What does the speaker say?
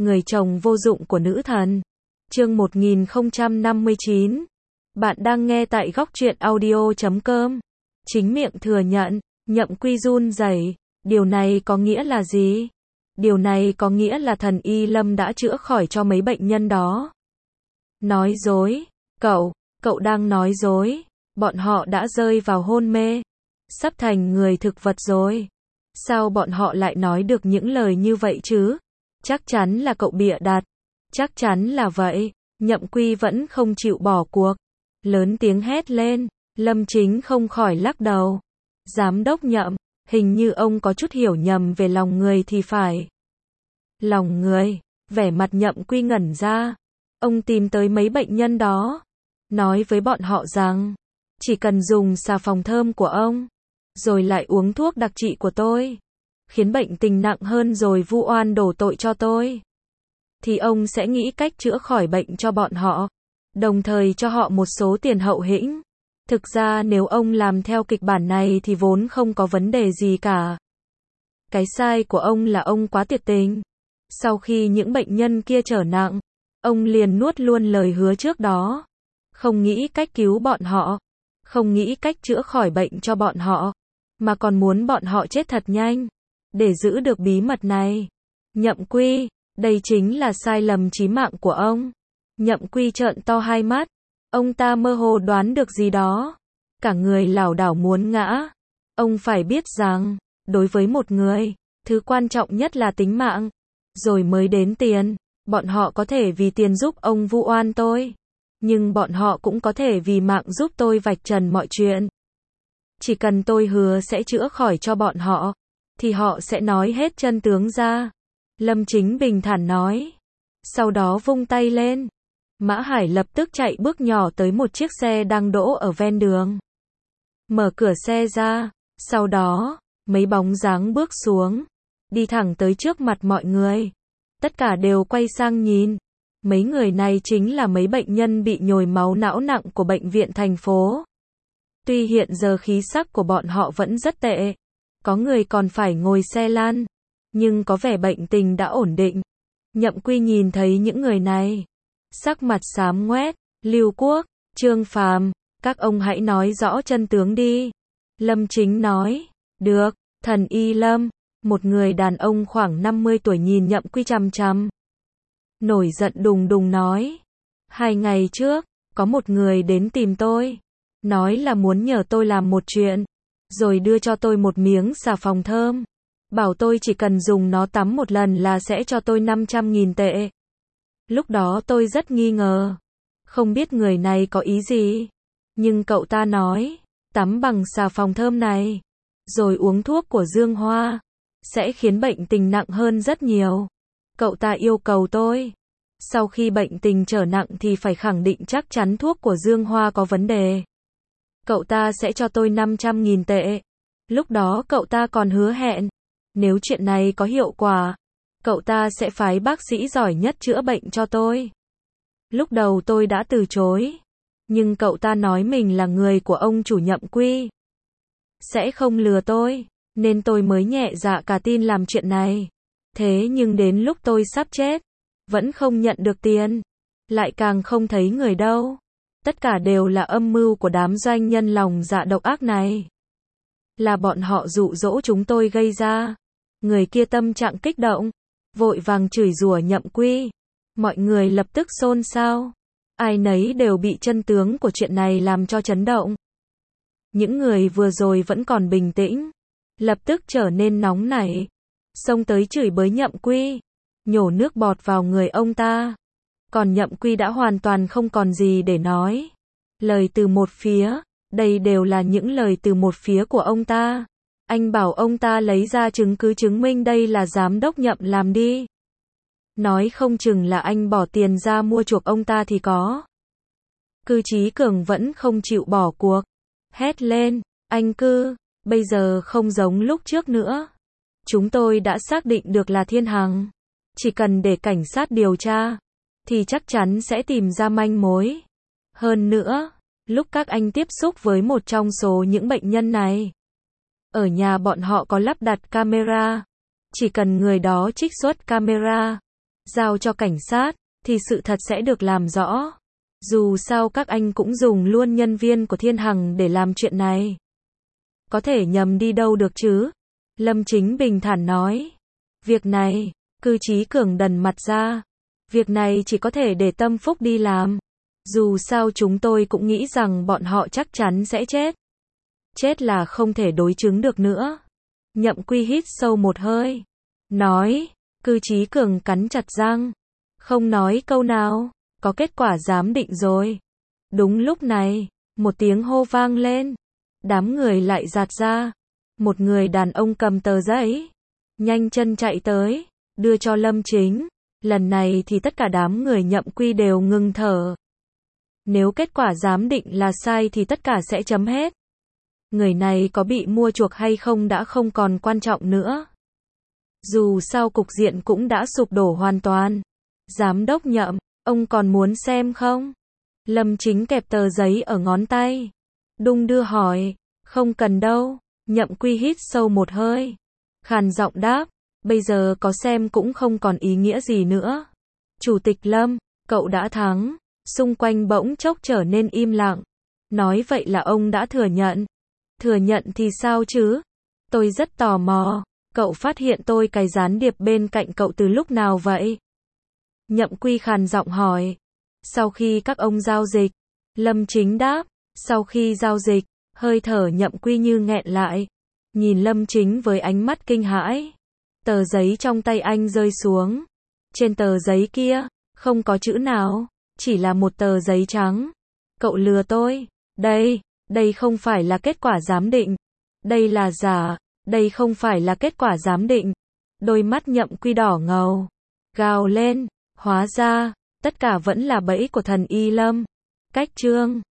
Người chồng vô dụng của nữ thần. Chương 1059. Bạn đang nghe tại góc truyện audio.com. Chính miệng thừa nhận, Nhậm Quy run rẩy. Điều này có nghĩa là gì? Điều này có nghĩa là thần Y Lâm đã chữa khỏi cho mấy bệnh nhân đó. Nói dối. Cậu đang nói dối. Bọn họ đã rơi vào hôn mê. Sắp thành người thực vật rồi. Sao bọn họ lại nói được những lời như vậy chứ? Chắc chắn là cậu bịa đặt. Chắc chắn là vậy. Nhậm Quy vẫn không chịu bỏ cuộc. Lớn tiếng hét lên. Lâm Chính không khỏi lắc đầu. Giám đốc Nhậm, hình như ông có chút hiểu nhầm về lòng người thì phải. Lòng người? Vẻ mặt Nhậm Quy ngẩn ra. Ông tìm tới mấy bệnh nhân đó. Nói với bọn họ rằng, chỉ cần dùng xà phòng thơm của ông, rồi lại uống thuốc đặc trị của tôi, khiến bệnh tình nặng hơn rồi vu oan đổ tội cho tôi, thì ông sẽ nghĩ cách chữa khỏi bệnh cho bọn họ, đồng thời cho họ một số tiền hậu hĩnh. Thực ra nếu ông làm theo kịch bản này thì vốn không có vấn đề gì cả. Cái sai của ông là ông quá tuyệt tình. Sau khi những bệnh nhân kia trở nặng, ông liền nuốt luôn lời hứa trước đó. Không nghĩ cách cứu bọn họ, không nghĩ cách chữa khỏi bệnh cho bọn họ, mà còn muốn bọn họ chết thật nhanh, để giữ được bí mật này. Nhậm Quy, đây chính là sai lầm chí mạng của ông. Nhậm Quy trợn to hai mắt, ông ta mơ hồ đoán được gì đó, cả người lảo đảo muốn ngã. Ông phải biết rằng, đối với một người, thứ quan trọng nhất là tính mạng, rồi mới đến tiền. Bọn họ có thể vì tiền giúp ông vu oan tôi, nhưng bọn họ cũng có thể vì mạng giúp tôi vạch trần mọi chuyện. Chỉ cần tôi hứa sẽ chữa khỏi cho bọn họ, thì họ sẽ nói hết chân tướng ra. Lâm Chính bình thản nói. Sau đó vung tay lên. Mã Hải lập tức chạy bước nhỏ tới một chiếc xe đang đỗ ở ven đường. Mở cửa xe ra, sau đó, mấy bóng dáng bước xuống, đi thẳng tới trước mặt mọi người. Tất cả đều quay sang nhìn. Mấy người này chính là mấy bệnh nhân bị nhồi máu não nặng của bệnh viện thành phố. Tuy hiện giờ khí sắc của bọn họ vẫn rất tệ, có người còn phải ngồi xe lăn, nhưng có vẻ bệnh tình đã ổn định. Nhậm Quy nhìn thấy những người này, sắc mặt xám ngoét. Lưu Quốc, Trương Phàm, các ông hãy nói rõ chân tướng đi. Lâm Chính nói. Được. Thần Y Lâm, một người đàn ông khoảng 50 tuổi nhìn Nhậm Quy chằm chằm, nổi giận đùng đùng nói. 2 ngày trước, có một người đến tìm tôi, nói là muốn nhờ tôi làm một chuyện, rồi đưa cho tôi một miếng xà phòng thơm, bảo tôi chỉ cần dùng nó tắm một lần là sẽ cho tôi 500.000 tệ. Lúc đó tôi rất nghi ngờ, không biết người này có ý gì, nhưng cậu ta nói, tắm bằng xà phòng thơm này, rồi uống thuốc của Dương Hoa, sẽ khiến bệnh tình nặng hơn rất nhiều. Cậu ta yêu cầu tôi, sau khi bệnh tình trở nặng thì phải khẳng định chắc chắn thuốc của Dương Hoa có vấn đề. Cậu ta sẽ cho tôi 500.000 tệ. Lúc đó cậu ta còn hứa hẹn, nếu chuyện này có hiệu quả, cậu ta sẽ phái bác sĩ giỏi nhất chữa bệnh cho tôi. Lúc đầu tôi đã từ chối, nhưng cậu ta nói mình là người của ông chủ Nhậm Quy, sẽ không lừa tôi, nên tôi mới nhẹ dạ cả tin làm chuyện này. Thế nhưng đến lúc tôi sắp chết, vẫn không nhận được tiền, lại càng không thấy người đâu. Tất cả đều là âm mưu của đám doanh nhân lòng dạ độc ác này. Là bọn họ dụ dỗ chúng tôi gây ra. Người kia tâm trạng kích động, vội vàng chửi rủa Nhậm Quy. Mọi người lập tức xôn xao. Ai nấy đều bị chân tướng của chuyện này làm cho chấn động. Những người vừa rồi vẫn còn bình tĩnh, lập tức trở nên nóng nảy, xông tới chửi bới Nhậm Quy, nhổ nước bọt vào người ông ta. Còn Nhậm Quy đã hoàn toàn không còn gì để nói. Lời từ một phía, đây đều là những lời từ một phía của ông ta. Anh bảo ông ta lấy ra chứng cứ chứng minh đây là giám đốc Nhậm làm đi. Nói không chừng là anh bỏ tiền ra mua chuộc ông ta thì có. Cư Chí Cường vẫn không chịu bỏ cuộc, hét lên, anh Cư, bây giờ không giống lúc trước nữa. Chúng tôi đã xác định được là Thiên Hằng. Chỉ cần để cảnh sát điều tra, thì chắc chắn sẽ tìm ra manh mối. Hơn nữa, lúc các anh tiếp xúc với một trong số những bệnh nhân này, ở nhà bọn họ có lắp đặt camera. Chỉ cần người đó trích xuất camera, giao cho cảnh sát, thì sự thật sẽ được làm rõ. Dù sao các anh cũng dùng luôn nhân viên của Thiên Hằng để làm chuyện này. Có thể nhầm đi đâu được chứ? Lâm Chính bình thản nói. Việc này, Cư Chí Cường đần mặt ra. Việc này chỉ có thể để Tâm Phúc đi làm. Dù sao chúng tôi cũng nghĩ rằng bọn họ chắc chắn sẽ chết. Chết là không thể đối chứng được nữa. Nhậm Quy hít sâu một hơi. Nói, Cư Chí Cường cắn chặt răng. Không nói câu nào, có kết quả giám định rồi. Đúng lúc này, một tiếng hô vang lên. Đám người lại dạt ra. Một người đàn ông cầm tờ giấy. Nhanh chân chạy tới, đưa cho Lâm Chính. Lần này thì tất cả đám người Nhậm Quy đều ngừng thở. Nếu kết quả giám định là sai thì tất cả sẽ chấm hết. Người này có bị mua chuộc hay không đã không còn quan trọng nữa. Dù sao cục diện cũng đã sụp đổ hoàn toàn. Giám đốc Nhậm, ông còn muốn xem không? Lâm Chính kẹp tờ giấy ở ngón tay. Đung đưa hỏi, không cần đâu. Nhậm Quy hít sâu một hơi. Khàn giọng đáp, bây giờ có xem cũng không còn ý nghĩa gì nữa. Chủ tịch Lâm, cậu đã thắng. Xung quanh bỗng chốc trở nên im lặng. Nói vậy là ông đã thừa nhận. Thừa nhận thì sao chứ? Tôi rất tò mò. Cậu phát hiện tôi cài gián điệp bên cạnh cậu từ lúc nào vậy? Nhậm Quy khàn giọng hỏi. Sau khi các ông giao dịch. Lâm Chính đáp. Sau khi giao dịch, hơi thở Nhậm Quy như nghẹn lại. Nhìn Lâm Chính với ánh mắt kinh hãi. Tờ giấy trong tay anh rơi xuống. Trên tờ giấy kia, không có chữ nào. Chỉ là một tờ giấy trắng. Cậu lừa tôi. Đây không phải là kết quả giám định. Đây là giả. Đây không phải là kết quả giám định. Đôi mắt Nhậm Quy đỏ ngầu. Gào lên. Hóa ra, tất cả vẫn là bẫy của thần Y Lâm. Cách chương